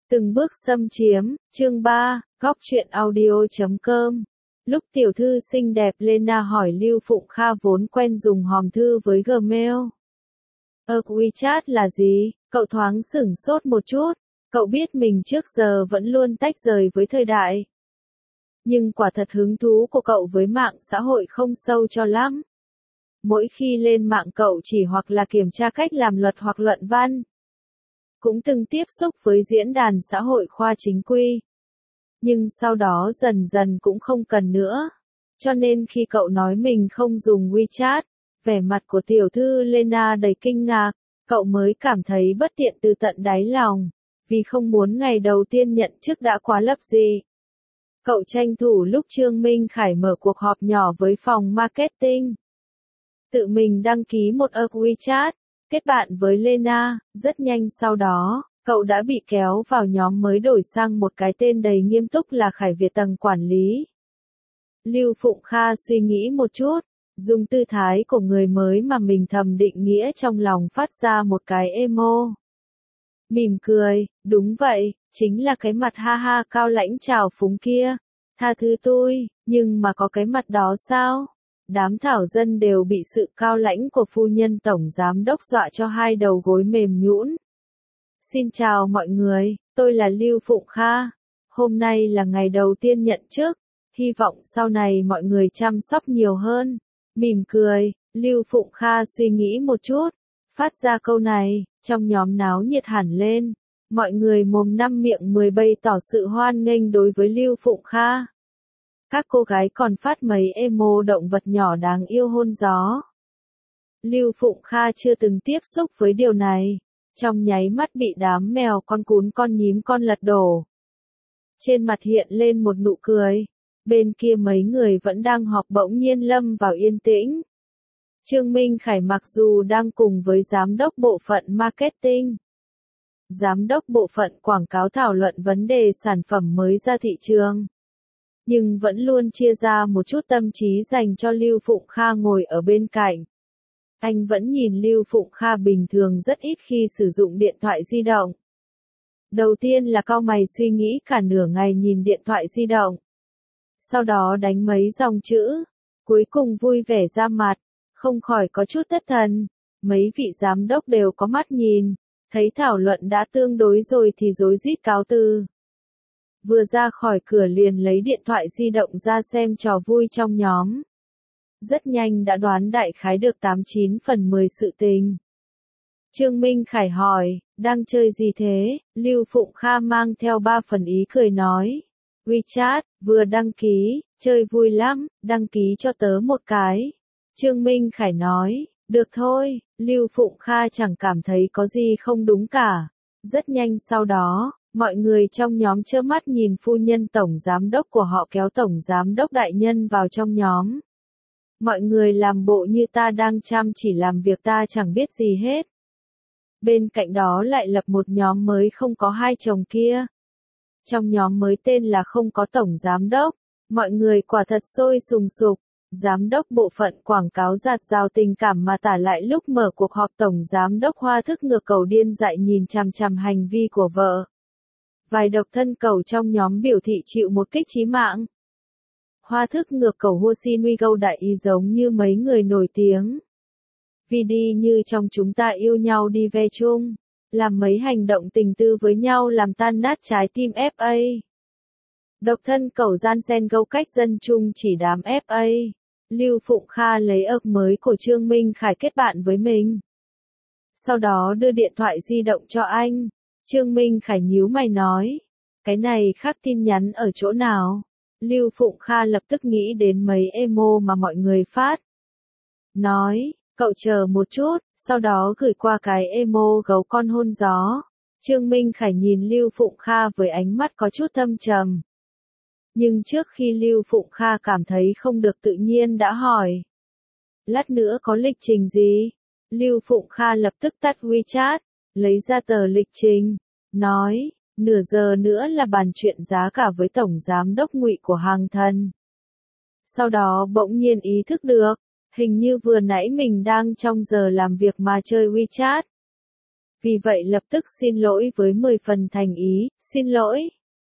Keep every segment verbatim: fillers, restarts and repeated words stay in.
Từng bước xâm chiếm, chương ba, góc truyện audio chấm com. Lúc tiểu thư xinh đẹp Lena hỏi Lưu Phụng Kha vốn quen dùng hòm thư với Gmail. Ờ WeChat là gì? Cậu thoáng sửng sốt một chút. Cậu biết mình trước giờ vẫn luôn tách rời với thời đại. Nhưng quả thật hứng thú của cậu với mạng xã hội không sâu cho lắm. Mỗi khi lên mạng cậu chỉ hoặc là kiểm tra cách làm luật hoặc luận văn. Cũng từng tiếp xúc với diễn đàn xã hội khoa chính quy. Nhưng sau đó dần dần cũng không cần nữa. Cho nên khi cậu nói mình không dùng WeChat, vẻ mặt của tiểu thư Lena đầy kinh ngạc, cậu mới cảm thấy bất tiện từ tận đáy lòng, vì không muốn ngày đầu tiên nhận chức đã quá lấp gì. Cậu tranh thủ lúc Trương Minh Khải mở cuộc họp nhỏ với phòng marketing. Tự mình đăng ký một app WeChat, kết bạn với Lena, rất nhanh sau đó, cậu đã bị kéo vào nhóm mới đổi sang một cái tên đầy nghiêm túc là Khải Việt tầng quản lý. Lưu Phụng Kha suy nghĩ một chút, dùng tư thái của người mới mà mình thầm định nghĩa trong lòng phát ra một cái emo. Mỉm cười, đúng vậy, chính là cái mặt ha ha cao lãnh trào phúng kia. Tha thứ tôi, nhưng mà có cái mặt đó sao? Đám thảo dân đều bị sự cao lãnh của phu nhân tổng giám đốc dọa cho hai đầu gối mềm nhũn. Xin chào mọi người, tôi là Lưu Phụng Kha. Hôm nay là ngày đầu tiên nhận chức, hy vọng sau này mọi người chăm sóc nhiều hơn. Mỉm cười, Lưu Phụng Kha suy nghĩ một chút, phát ra câu này, trong nhóm náo nhiệt hẳn lên. Mọi người mồm năm miệng mười bày tỏ sự hoan nghênh đối với Lưu Phụng Kha. Các cô gái còn phát mấy emo động vật nhỏ đáng yêu hôn gió. Lưu Phụng Kha chưa từng tiếp xúc với điều này, trong nháy mắt bị đám mèo con cún con nhím con lật đổ. Trên mặt hiện lên một nụ cười, bên kia mấy người vẫn đang họp bỗng nhiên lâm vào yên tĩnh. Trương Minh Khải mặc dù đang cùng với giám đốc bộ phận marketing, giám đốc bộ phận quảng cáo thảo luận vấn đề sản phẩm mới ra thị trường, nhưng vẫn luôn chia ra một chút tâm trí dành cho Lưu Phụng Kha ngồi ở bên cạnh. Anh vẫn nhìn Lưu Phụng Kha bình thường rất ít khi sử dụng điện thoại di động. Đầu tiên là cau mày suy nghĩ cả nửa ngày nhìn điện thoại di động. Sau đó đánh mấy dòng chữ, cuối cùng vui vẻ ra mặt, không khỏi có chút thất thần. Mấy vị giám đốc đều có mắt nhìn, thấy thảo luận đã tương đối rồi thì rối rít cáo từ. Vừa ra khỏi cửa liền lấy điện thoại di động ra xem trò vui trong nhóm. Rất nhanh đã đoán đại khái được tám chín phần mười sự tình. Trương Minh Khải hỏi, đang chơi gì thế? Lưu Phụng Kha mang theo ba phần ý cười nói. WeChat, vừa đăng ký, chơi vui lắm, đăng ký cho tớ một cái. Trương Minh Khải nói, được thôi, Lưu Phụng Kha chẳng cảm thấy có gì không đúng cả. Rất nhanh sau đó, mọi người trong nhóm trơ mắt nhìn phu nhân tổng giám đốc của họ kéo tổng giám đốc đại nhân vào trong nhóm. Mọi người làm bộ như ta đang chăm chỉ làm việc ta chẳng biết gì hết. Bên cạnh đó lại lập một nhóm mới không có hai chồng kia. Trong nhóm mới tên là không có tổng giám đốc, mọi người quả thật sôi sùng sục. Giám đốc bộ phận quảng cáo giạt rào tình cảm mà tả lại lúc mở cuộc họp tổng giám đốc Hoa thức ngược cầu điên dại nhìn chằm chằm hành vi của vợ. Vài độc thân cầu trong nhóm biểu thị chịu một kích chí mạng. Hoa thức ngược cầu hua xin uy gâu đại y giống như mấy người nổi tiếng. Vì đi như trong chúng ta yêu nhau đi ve chung, làm mấy hành động tình tư với nhau làm tan nát trái tim ép a. Độc thân cầu gian xen gâu cách dân chung chỉ đám ép a. Lưu Phụng Kha lấy ấp mới của Trương Minh Khải kết bạn với mình. Sau đó đưa điện thoại di động cho anh. Trương Minh Khải nhíu mày nói, cái này khác tin nhắn ở chỗ nào? Lưu Phụng Kha lập tức nghĩ đến mấy emo mà mọi người phát. Nói, cậu chờ một chút, sau đó gửi qua cái emo gấu con hôn gió. Trương Minh Khải nhìn Lưu Phụng Kha với ánh mắt có chút thâm trầm. Nhưng trước khi Lưu Phụng Kha cảm thấy không được tự nhiên đã hỏi. Lát nữa có lịch trình gì? Lưu Phụng Kha lập tức tắt WeChat, lấy ra tờ lịch trình, nói, nửa giờ nữa là bàn chuyện giá cả với tổng giám đốc Ngụy của Hàng Thần. Sau đó bỗng nhiên ý thức được, hình như vừa nãy mình đang trong giờ làm việc mà chơi WeChat. Vì vậy lập tức xin lỗi với mười phần thành ý, xin lỗi.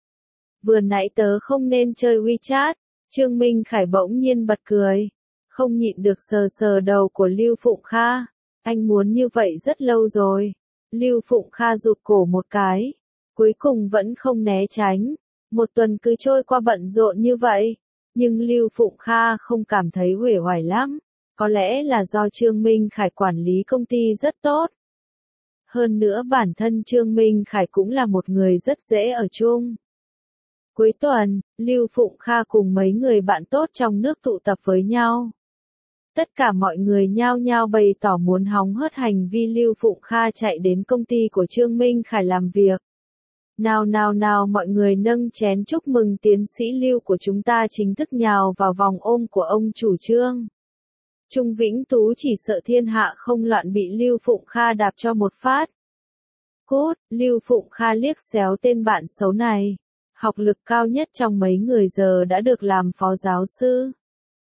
Vừa nãy tớ không nên chơi WeChat, Trương Minh Khải bỗng nhiên bật cười. Không nhịn được sờ sờ đầu của Lưu Phụng Kha. Anh muốn như vậy rất lâu rồi. Lưu Phụng Kha rụt cổ một cái. Cuối cùng vẫn không né tránh. Một tuần cứ trôi qua bận rộn như vậy. Nhưng Lưu Phụng Kha không cảm thấy uể oải lắm. Có lẽ là do Trương Minh Khải quản lý công ty rất tốt. Hơn nữa bản thân Trương Minh Khải cũng là một người rất dễ ở chung. Cuối tuần, Lưu Phụng Kha cùng mấy người bạn tốt trong nước tụ tập với nhau. Tất cả mọi người nhao nhao bày tỏ muốn hóng hớt hành vi Lưu Phụng Kha chạy đến công ty của Trương Minh Khải làm việc. Nào nào nào mọi người nâng chén chúc mừng tiến sĩ Lưu của chúng ta chính thức nhào vào vòng ôm của ông chủ Trương. Trung Vĩnh Tú chỉ sợ thiên hạ không loạn bị Lưu Phụng Kha đạp cho một phát. Cút, Lưu Phụng Kha liếc xéo tên bạn xấu này. Học lực cao nhất trong mấy người giờ đã được làm phó giáo sư.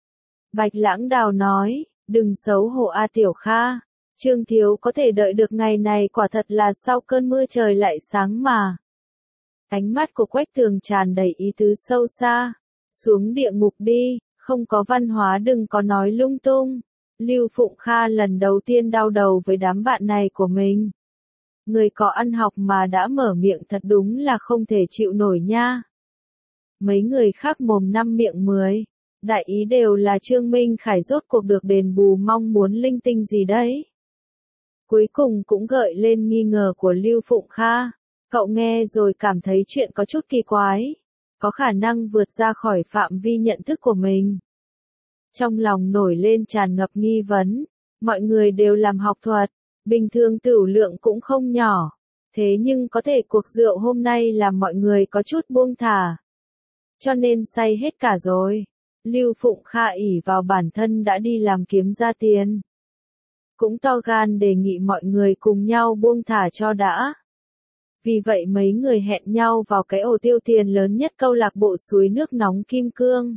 Bạch Lãng Đào nói, đừng xấu hổ a Tiểu Kha. Trương Thiếu có thể đợi được ngày này quả thật là sau cơn mưa trời lại sáng mà. Ánh mắt của Quách Tường tràn đầy ý tứ sâu xa. Xuống địa ngục đi, không có văn hóa đừng có nói lung tung. Lưu Phụng Kha lần đầu tiên đau đầu với đám bạn này của mình. Người có ăn học mà đã mở miệng thật đúng là không thể chịu nổi nha. Mấy người khác mồm năm miệng mười. Đại ý đều là Trương Minh Khải rốt cuộc được đền bù mong muốn linh tinh gì đấy. Cuối cùng cũng gợi lên nghi ngờ của Lưu Phụng Kha. Cậu nghe rồi cảm thấy chuyện có chút kỳ quái. Có khả năng vượt ra khỏi phạm vi nhận thức của mình. Trong lòng nổi lên tràn ngập nghi vấn. Mọi người đều làm học thuật. Bình thường tửu lượng cũng không nhỏ. Thế nhưng có thể cuộc rượu hôm nay làm mọi người có chút buông thả. Cho nên say hết cả rồi. Lưu Phụng Kha ỷ vào bản thân đã đi làm kiếm ra tiền. Cũng to gan đề nghị mọi người cùng nhau buông thả cho đã. Vì vậy mấy người hẹn nhau vào cái ổ tiêu tiền lớn nhất câu lạc bộ suối nước nóng Kim Cương.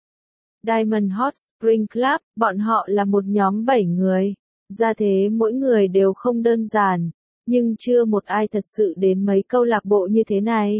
Diamond Hot Spring Club, bọn họ là một nhóm bảy người. Ra thế mỗi người đều không đơn giản, nhưng chưa một ai thật sự đến mấy câu lạc bộ như thế này.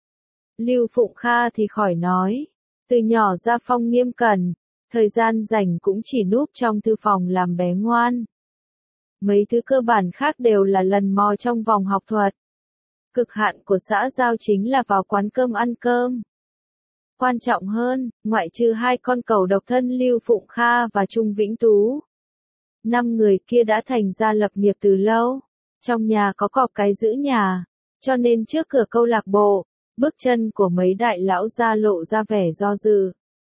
Lưu Phụng Kha thì khỏi nói. Từ nhỏ ra phong nghiêm cẩn, thời gian rảnh cũng chỉ núp trong thư phòng làm bé ngoan. Mấy thứ cơ bản khác đều là lần mò trong vòng học thuật. Cực hạn của xã giao chính là vào quán cơm ăn cơm. Quan trọng hơn, ngoại trừ hai con cẩu độc thân Lưu Phụng Kha và Trung Vĩnh Tú. Năm người kia đã thành ra lập nghiệp từ lâu. Trong nhà có cọp cái giữ nhà, cho nên trước cửa câu lạc bộ, bước chân của mấy đại lão gia lộ ra vẻ do dự.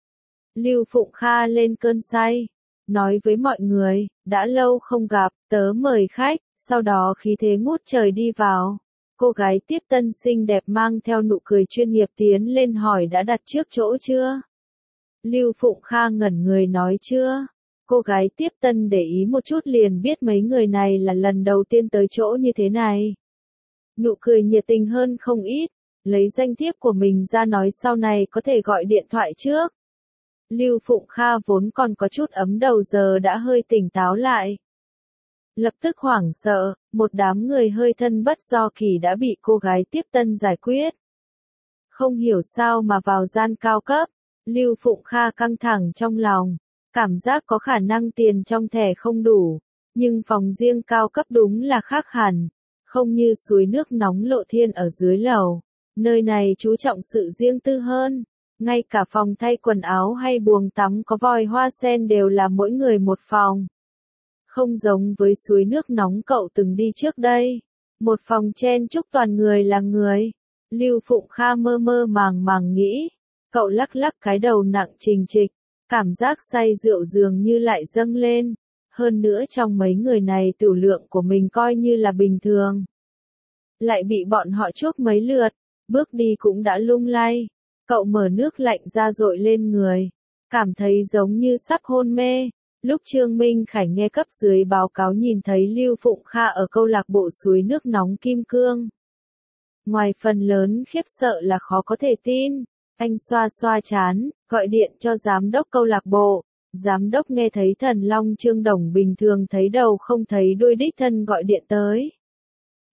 Lưu Phụng Kha lên cơn say, nói với mọi người, đã lâu không gặp, tớ mời khách, sau đó khí thế ngút trời đi vào. Cô gái tiếp tân xinh đẹp mang theo nụ cười chuyên nghiệp tiến lên hỏi đã đặt trước chỗ chưa? Lưu Phụng Kha ngẩn người nói chưa. Cô gái tiếp tân để ý một chút liền biết mấy người này là lần đầu tiên tới chỗ như thế này. Nụ cười nhiệt tình hơn không ít, lấy danh thiếp của mình ra nói sau này có thể gọi điện thoại trước. Lưu Phụng Kha vốn còn có chút ấm đầu giờ đã hơi tỉnh táo lại. Lập tức hoảng sợ, một đám người hơi thân bất do kỳ đã bị cô gái tiếp tân giải quyết. Không hiểu sao mà vào gian cao cấp, Lưu Phụng Kha căng thẳng trong lòng. Cảm giác có khả năng tiền trong thẻ không đủ, nhưng phòng riêng cao cấp đúng là khác hẳn, không như suối nước nóng lộ thiên ở dưới lầu. Nơi này chú trọng sự riêng tư hơn, ngay cả phòng thay quần áo hay buồng tắm có vòi hoa sen đều là mỗi người một phòng. Không giống với suối nước nóng cậu từng đi trước đây, một phòng chen chúc toàn người là người. Lưu Phụng Kha mơ mơ màng màng nghĩ, cậu lắc lắc cái đầu nặng trình trịch. Cảm giác say rượu dường như lại dâng lên, hơn nữa trong mấy người này tửu lượng của mình coi như là bình thường. Lại bị bọn họ chuốc mấy lượt, bước đi cũng đã lung lay. Cậu mở nước lạnh ra dội lên người, cảm thấy giống như sắp hôn mê. Lúc Trương Minh Khải nghe cấp dưới báo cáo nhìn thấy Lưu Phụng Kha ở câu lạc bộ suối nước nóng Kim Cương. Ngoài phần lớn khiếp sợ là khó có thể tin. Anh xoa xoa chán, gọi điện cho giám đốc câu lạc bộ. Giám đốc nghe thấy Thần Long Trương Đồng bình thường thấy đầu không thấy đuôi đích thân gọi điện tới.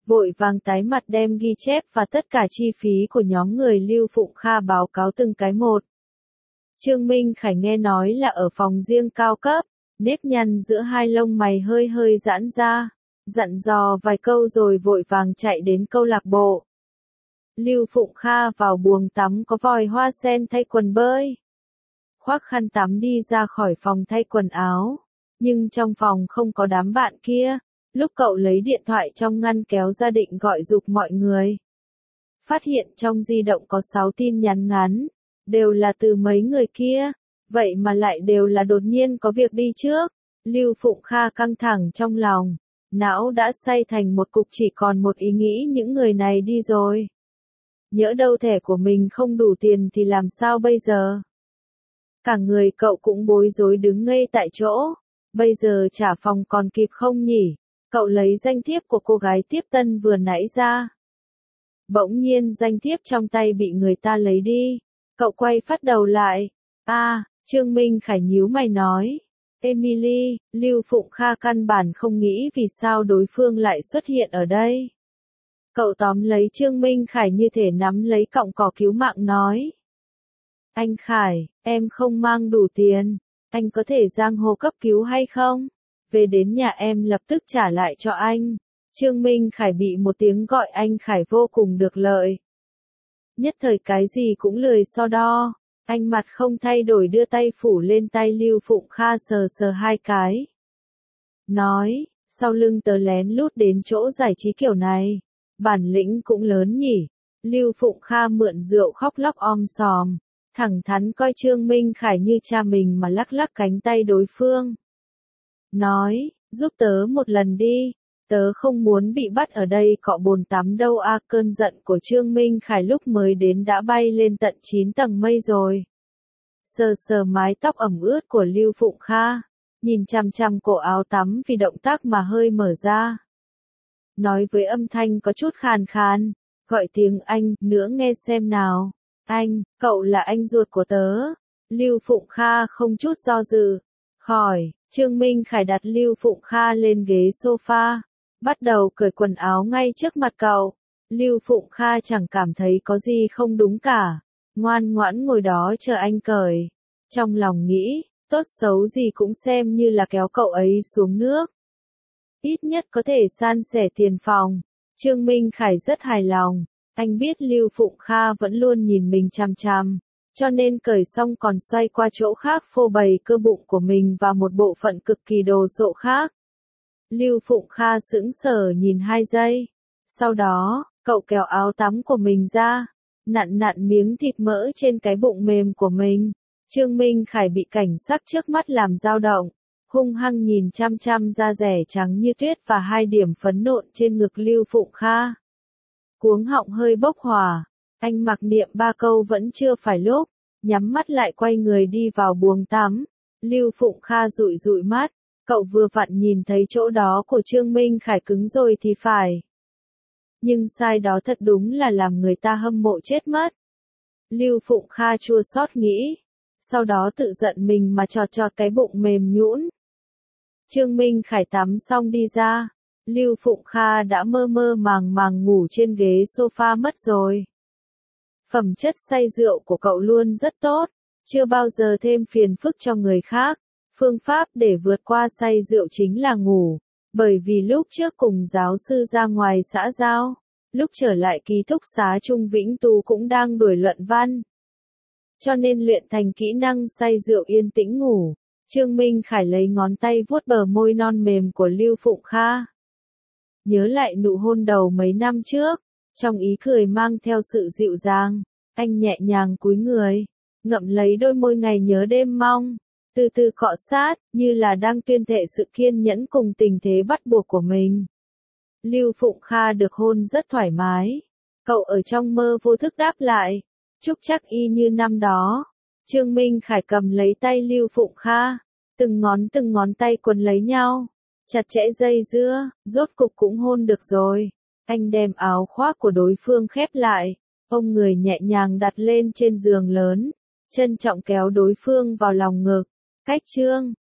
vội vàng tái mặt đem ghi chép và tất cả chi phí của nhóm người Lưu Phụng Kha báo cáo từng cái một. Trương Minh Khải nghe nói là ở phòng riêng cao cấp, nếp nhăn giữa hai lông mày hơi hơi giãn ra, dặn dò vài câu rồi vội vàng chạy đến câu lạc bộ. Lưu Phụng Kha vào buồng tắm có vòi hoa sen thay quần bơi. Khoác khăn tắm đi ra khỏi phòng thay quần áo, nhưng trong phòng không có đám bạn kia. Lúc cậu lấy điện thoại trong ngăn kéo ra định gọi giục mọi người, phát hiện trong di động có sáu tin nhắn ngắn, đều là từ mấy người kia, vậy mà lại đều là đột nhiên có việc đi trước. Lưu Phụng Kha căng thẳng trong lòng, não đã xay thành một cục chỉ còn một ý nghĩ những người này đi rồi. Nhỡ đâu thẻ của mình không đủ tiền thì làm sao bây giờ? Cả người cậu cũng bối rối đứng ngây tại chỗ, bây giờ trả phòng còn kịp không nhỉ? Cậu lấy danh thiếp của cô gái tiếp tân vừa nãy ra. Bỗng nhiên danh thiếp trong tay bị người ta lấy đi. Cậu quay phát đầu lại. À, Trương Minh Khải nhíu mày nói. Emily, Lưu Phụng Kha căn bản không nghĩ vì sao đối phương lại xuất hiện ở đây. Cậu tóm lấy Trương Minh Khải như thể nắm lấy cọng cỏ cứu mạng nói. Anh Khải, em không mang đủ tiền. Anh có thể giang hồ cấp cứu hay không? Về đến nhà em lập tức trả lại cho anh. Trương Minh Khải bị một tiếng gọi anh Khải vô cùng được lợi. Nhất thời cái gì cũng lười so đo. Anh mặt không thay đổi đưa tay phủ lên tay Lưu Phụng Kha sờ sờ hai cái. Nói, sau lưng tớ lén lút đến chỗ giải trí kiểu này. Bản lĩnh cũng lớn nhỉ. Lưu Phụng Kha mượn rượu khóc lóc om sòm. Thẳng thắn coi Trương Minh Khải như cha mình mà lắc lắc cánh tay đối phương. Nói, giúp tớ một lần đi, tớ không muốn bị bắt ở đây cọ bồn tắm đâu a. Cơn giận của Trương Minh Khải lúc mới đến đã bay lên tận chín tầng mây rồi. Sờ sờ mái tóc ẩm ướt của Lưu Phụng Kha, nhìn chằm chằm cổ áo tắm vì động tác mà hơi mở ra. Nói với âm thanh có chút khàn khàn, gọi tiếng anh, nữa nghe xem nào. Anh, cậu là anh ruột của tớ. Lưu Phụng Kha không chút do dự. Khỏi. Trương Minh Khải đặt Lưu Phụng Kha lên ghế sofa, bắt đầu cởi quần áo ngay trước mặt cậu. Lưu Phụng Kha chẳng cảm thấy có gì không đúng cả, ngoan ngoãn ngồi đó chờ anh cởi. Trong lòng nghĩ, tốt xấu gì cũng xem như là kéo cậu ấy xuống nước. Ít nhất có thể san sẻ tiền phòng. Trương Minh Khải rất hài lòng, anh biết Lưu Phụng Kha vẫn luôn nhìn mình chằm chằm. Cho nên cởi xong còn xoay qua chỗ khác phô bày cơ bụng của mình và một bộ phận cực kỳ đồ sộ khác. Lưu Phụng Kha sững sờ nhìn hai giây. Sau đó, cậu kéo áo tắm của mình ra, nặn nặn miếng thịt mỡ trên cái bụng mềm của mình. Trương Minh Khải bị cảnh sắc trước mắt làm dao động, hung hăng nhìn chăm chăm da rẻ trắng như tuyết và hai điểm phấn nộn trên ngực Lưu Phụng Kha. Cuống họng hơi bốc hỏa. Anh mặc niệm ba câu vẫn chưa phải lúc, nhắm mắt lại quay người đi vào buồng tắm. Lưu Phụng Kha dụi dụi mắt, cậu vừa vặn nhìn thấy chỗ đó của Trương Minh Khải cứng rồi thì phải. Nhưng sai đó thật đúng là làm người ta hâm mộ chết mất. Lưu Phụng Kha chua xót nghĩ, sau đó tự giận mình mà chọt chọt cái bụng mềm nhũn. Trương Minh Khải tắm xong đi ra, Lưu Phụng Kha đã mơ mơ màng màng ngủ trên ghế sofa mất rồi. Phẩm chất say rượu của cậu luôn rất tốt, chưa bao giờ thêm phiền phức cho người khác. Phương pháp để vượt qua say rượu chính là ngủ, bởi vì lúc trước cùng giáo sư ra ngoài xã giao, lúc trở lại ký túc xá Trung Vĩnh Tú cũng đang đuổi luận văn. Cho nên luyện thành kỹ năng say rượu yên tĩnh ngủ. Trương Minh Khải lấy ngón tay vuốt bờ môi non mềm của Lưu Phụng Kha. Nhớ lại nụ hôn đầu mấy năm trước, trong ý cười mang theo sự dịu dàng, anh nhẹ nhàng cúi người, ngậm lấy đôi môi ngày nhớ đêm mong, từ từ cọ sát, như là đang tuyên thệ sự kiên nhẫn cùng tình thế bắt buộc của mình. Lưu Phụng Kha được hôn rất thoải mái, cậu ở trong mơ vô thức đáp lại, chúc chắc y như năm đó. Trương Minh Khải cầm lấy tay Lưu Phụng Kha, từng ngón từng ngón tay quấn lấy nhau, chặt chẽ dây dưa, rốt cục cũng hôn được rồi. Anh đem áo khoác của đối phương khép lại, ôm người nhẹ nhàng đặt lên trên giường lớn, trân trọng kéo đối phương vào lòng ngực. Cách chương